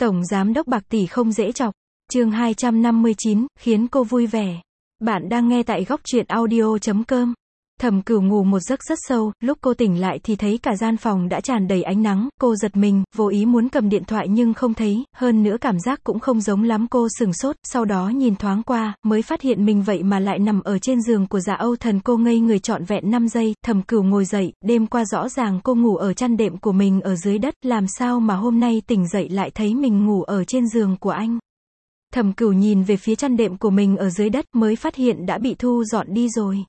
Tổng giám đốc Bạc Tỷ không dễ chọc. Chương 259, khiến cô vui vẻ. Bạn đang nghe tại góc truyện audio.com. Thẩm Cửu ngủ một giấc rất sâu, lúc cô tỉnh lại thì thấy cả gian phòng đã tràn đầy ánh nắng, cô giật mình, vô ý muốn cầm điện thoại nhưng không thấy, hơn nữa cảm giác cũng không giống lắm, cô sửng sốt, sau đó nhìn thoáng qua, mới phát hiện mình vậy mà lại nằm ở trên giường của Dạ Âu Thần, cô ngây người trọn vẹn 5 giây, Thẩm Cửu ngồi dậy, đêm qua rõ ràng cô ngủ ở chăn đệm của mình ở dưới đất, làm sao mà hôm nay tỉnh dậy lại thấy mình ngủ ở trên giường của anh. Thẩm Cửu nhìn về phía chăn đệm của mình ở dưới đất mới phát hiện đã bị thu dọn đi rồi.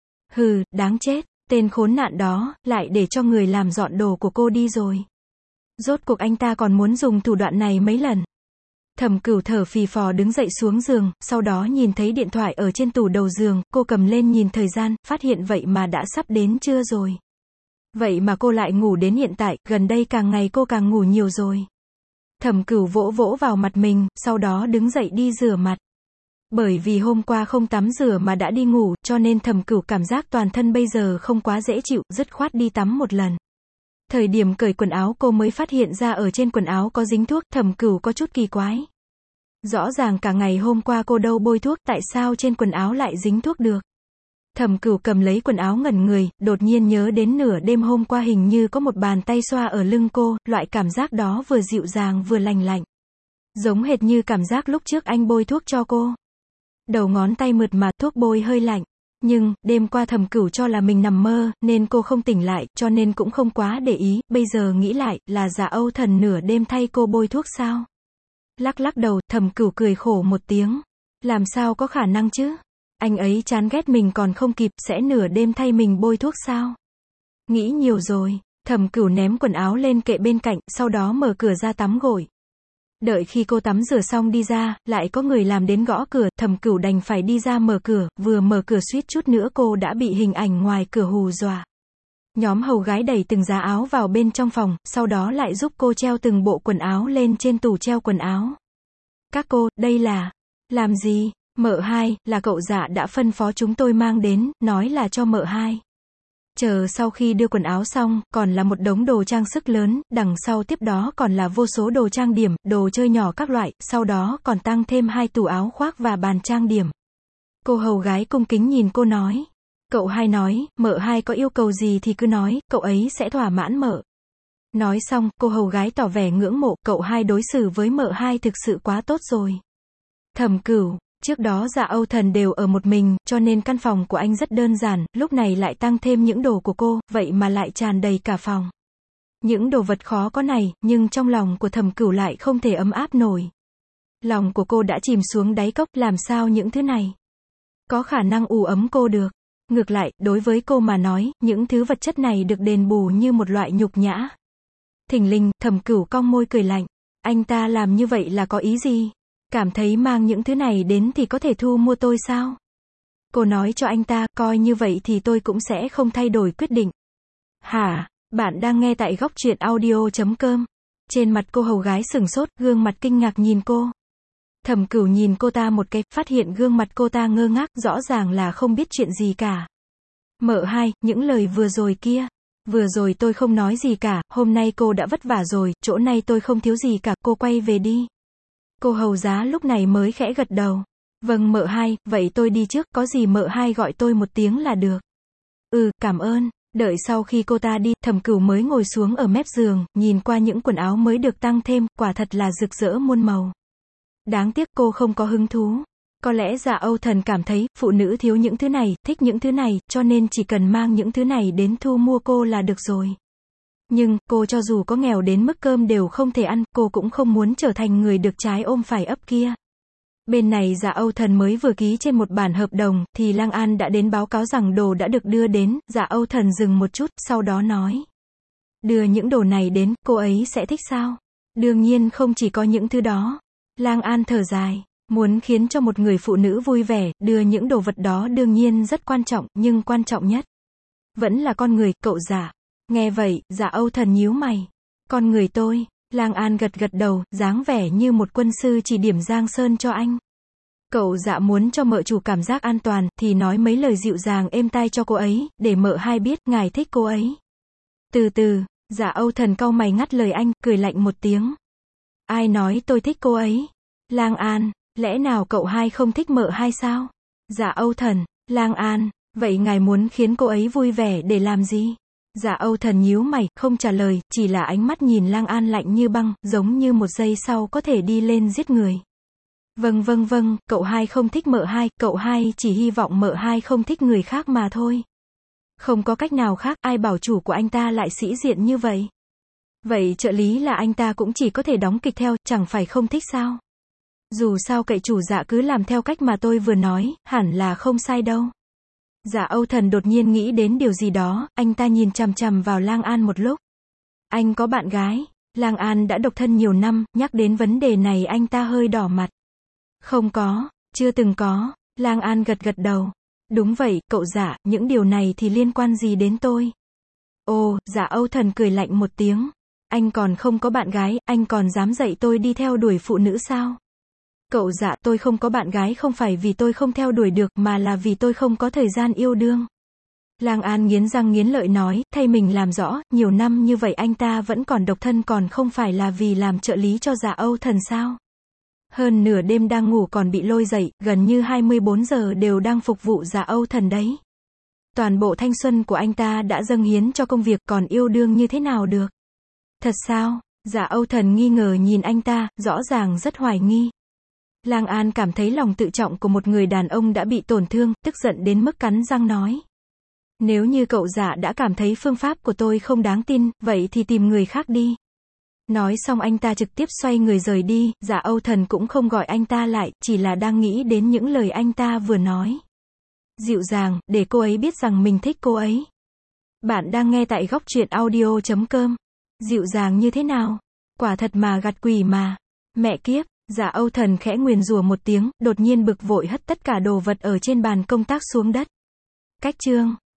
Hừ, đáng chết, tên khốn nạn đó, lại để cho người làm dọn đồ của cô đi rồi. Rốt cuộc anh ta còn muốn dùng thủ đoạn này mấy lần. Thẩm Cửu thở phì phò đứng dậy xuống giường, sau đó nhìn thấy điện thoại ở trên tủ đầu giường, cô cầm lên nhìn thời gian, phát hiện vậy mà đã sắp đến trưa rồi. Vậy mà cô lại ngủ đến hiện tại, gần đây càng ngày cô càng ngủ nhiều rồi. Thẩm Cửu vỗ vỗ vào mặt mình, sau đó đứng dậy đi rửa mặt. Bởi vì hôm qua không tắm rửa mà đã đi ngủ, cho nên Thẩm Cửu cảm giác toàn thân bây giờ không quá dễ chịu, dứt khoát đi tắm một lần. Thời điểm cởi quần áo cô mới phát hiện ra ở trên quần áo có dính thuốc, Thẩm Cửu có chút kỳ quái. Rõ ràng cả ngày hôm qua cô đâu bôi thuốc, tại sao trên quần áo lại dính thuốc được? Thẩm Cửu cầm lấy quần áo ngẩn người, đột nhiên nhớ đến nửa đêm hôm qua hình như có một bàn tay xoa ở lưng cô, loại cảm giác đó vừa dịu dàng vừa lành lạnh. Giống hệt như cảm giác lúc trước anh bôi thuốc cho cô. Đầu ngón tay mượt mà, thuốc bôi hơi lạnh. Nhưng, đêm qua Thẩm Cửu cho là mình nằm mơ, nên cô không tỉnh lại, cho nên cũng không quá để ý, bây giờ nghĩ lại, là Dạ Âu Thần nửa đêm thay cô bôi thuốc sao? Lắc lắc đầu, Thẩm Cửu cười khổ một tiếng. Làm sao có khả năng chứ? Anh ấy chán ghét mình còn không kịp, sẽ nửa đêm thay mình bôi thuốc sao? Nghĩ nhiều rồi, Thẩm Cửu ném quần áo lên kệ bên cạnh, sau đó mở cửa ra tắm gội. Đợi khi cô tắm rửa xong đi ra, lại có người làm đến gõ cửa, Thẩm Cửu đành phải đi ra mở cửa, vừa mở cửa suýt chút nữa cô đã bị hình ảnh ngoài cửa hù dọa. Nhóm hầu gái đẩy từng giá áo vào bên trong phòng, sau đó lại giúp cô treo từng bộ quần áo lên trên tủ treo quần áo. Các cô, đây là... Làm gì? Mợ hai, là cậu Dạ đã phân phó chúng tôi mang đến, nói là cho mợ hai. Chờ sau khi đưa quần áo xong, còn là một đống đồ trang sức lớn, đằng sau tiếp đó còn là vô số đồ trang điểm, đồ chơi nhỏ các loại, sau đó còn tăng thêm 2 tủ áo khoác và bàn trang điểm. Cô hầu gái cung kính nhìn cô nói. Cậu hai nói, mợ hai có yêu cầu gì thì cứ nói, cậu ấy sẽ thỏa mãn mợ. Nói xong, cô hầu gái tỏ vẻ ngưỡng mộ, cậu hai đối xử với mợ hai thực sự quá tốt rồi. Thẩm Cửu. Trước đó Dạ Âu Thần đều ở một mình, cho nên căn phòng của anh rất đơn giản, lúc này lại tăng thêm những đồ của cô, vậy mà lại tràn đầy cả phòng. Những đồ vật khó có này, nhưng trong lòng của Thẩm Cửu lại không thể ấm áp nổi. Lòng của cô đã chìm xuống đáy cốc, làm sao những thứ này có khả năng ủ ấm cô được. Ngược lại, đối với cô mà nói, những thứ vật chất này được đền bù như một loại nhục nhã. Thình lình, Thẩm Cửu cong môi cười lạnh. Anh ta làm như vậy là có ý gì? Cảm thấy mang những thứ này đến thì có thể thu mua tôi sao? Cô nói cho anh ta, coi như vậy thì tôi cũng sẽ không thay đổi quyết định. Hả? Bạn đang nghe tại góc truyện audio.com. Trên mặt cô hầu gái sửng sốt, gương mặt kinh ngạc nhìn cô. Thẩm Cửu nhìn cô ta một cái, phát hiện gương mặt cô ta ngơ ngác, rõ ràng là không biết chuyện gì cả. Mợ hai, những lời vừa rồi kia. Vừa rồi tôi không nói gì cả, hôm nay cô đã vất vả rồi, chỗ này tôi không thiếu gì cả, cô quay về đi. Cô hầu giá lúc này mới khẽ gật đầu. Vâng mợ hai, vậy tôi đi trước, có gì mợ hai gọi tôi một tiếng là được. Cảm ơn. Đợi sau khi cô ta đi, Thẩm Cửu mới ngồi xuống ở mép giường, nhìn qua những quần áo mới được tăng thêm, quả thật là rực rỡ muôn màu. Đáng tiếc cô không có hứng thú. Có lẽ Dạ Âu Thần cảm thấy, phụ nữ thiếu những thứ này, thích những thứ này, cho nên chỉ cần mang những thứ này đến thu mua cô là được rồi. Nhưng, cô cho dù có nghèo đến mức cơm đều không thể ăn, cô cũng không muốn trở thành người được trái ôm phải ấp kia. Bên này Dạ Âu Thần mới vừa ký trên một bản hợp đồng, thì Lang An đã đến báo cáo rằng đồ đã được đưa đến, Dạ Âu Thần dừng một chút, sau đó nói. Đưa những đồ này đến, cô ấy sẽ thích sao? Đương nhiên không chỉ có những thứ đó. Lang An thở dài, muốn khiến cho một người phụ nữ vui vẻ, đưa những đồ vật đó đương nhiên rất quan trọng, nhưng quan trọng nhất vẫn là con người, cậu Dạ. Nghe vậy, Dạ Âu Thần nhíu mày. Con người tôi, Lang An gật gật đầu, dáng vẻ như một quân sư chỉ điểm giang sơn cho anh. Cậu Dạ muốn cho mợ chủ cảm giác an toàn, thì nói mấy lời dịu dàng êm tai cho cô ấy, để mợ hai biết, ngài thích cô ấy. Từ từ, Dạ Âu Thần cau mày ngắt lời anh, cười lạnh một tiếng. Ai nói tôi thích cô ấy? Lang An, lẽ nào cậu hai không thích mợ hai sao? Dạ Âu Thần, Lang An, vậy ngài muốn khiến cô ấy vui vẻ để làm gì? Dạ Âu Thần nhíu mày, không trả lời, chỉ là ánh mắt nhìn Lang An lạnh như băng, giống như một giây sau có thể đi lên giết người. Vâng, cậu hai không thích mợ hai, cậu hai chỉ hy vọng mợ hai không thích người khác mà thôi. Không có cách nào khác, ai bảo chủ của anh ta lại sĩ diện như vậy? Vậy trợ lý là anh ta cũng chỉ có thể đóng kịch theo, chẳng phải không thích sao? Dù sao cậy chủ Dạ cứ làm theo cách mà tôi vừa nói, hẳn là không sai đâu. Dạ Âu Thần đột nhiên nghĩ đến điều gì đó, anh ta nhìn chằm chằm vào Lang An một lúc. Anh có bạn gái? Lang An đã độc thân nhiều năm, nhắc đến vấn đề này anh ta hơi đỏ mặt. Không có, chưa từng có. Lang An gật gật đầu. Đúng vậy, cậu Dạ, những điều này thì liên quan gì đến tôi? Ồ, Dạ Âu Thần cười lạnh một tiếng. Anh còn không có bạn gái, anh còn dám dạy tôi đi theo đuổi phụ nữ sao? Cậu Dạ, tôi không có bạn gái không phải vì tôi không theo đuổi được mà là vì tôi không có thời gian yêu đương. Lang An nghiến răng nghiến lợi nói, thay mình làm rõ, nhiều năm như vậy anh ta vẫn còn độc thân còn không phải là vì làm trợ lý cho Dạ Âu Thần sao? Hơn nửa đêm đang ngủ còn bị lôi dậy, gần như 24 giờ đều đang phục vụ Dạ Âu Thần đấy. Toàn bộ thanh xuân của anh ta đã dâng hiến cho công việc, còn yêu đương như thế nào được? Thật sao? Dạ Âu Thần nghi ngờ nhìn anh ta, rõ ràng rất hoài nghi. Lang An cảm thấy lòng tự trọng của một người đàn ông đã bị tổn thương, tức giận đến mức cắn răng nói. Nếu như cậu Dạ đã cảm thấy phương pháp của tôi không đáng tin, vậy thì tìm người khác đi. Nói xong anh ta trực tiếp xoay người rời đi, Dạ Âu Thần cũng không gọi anh ta lại, chỉ là đang nghĩ đến những lời anh ta vừa nói. Dịu dàng, để cô ấy biết rằng mình thích cô ấy. Bạn đang nghe tại Góc Truyện Audio.com. Dịu dàng như thế nào? Quả thật mà gặt quỷ mà. Mẹ kiếp, Dạ Âu Thần khẽ nguyền rủa một tiếng, đột nhiên bực vội hất tất cả đồ vật ở trên bàn công tác xuống đất. Cách chương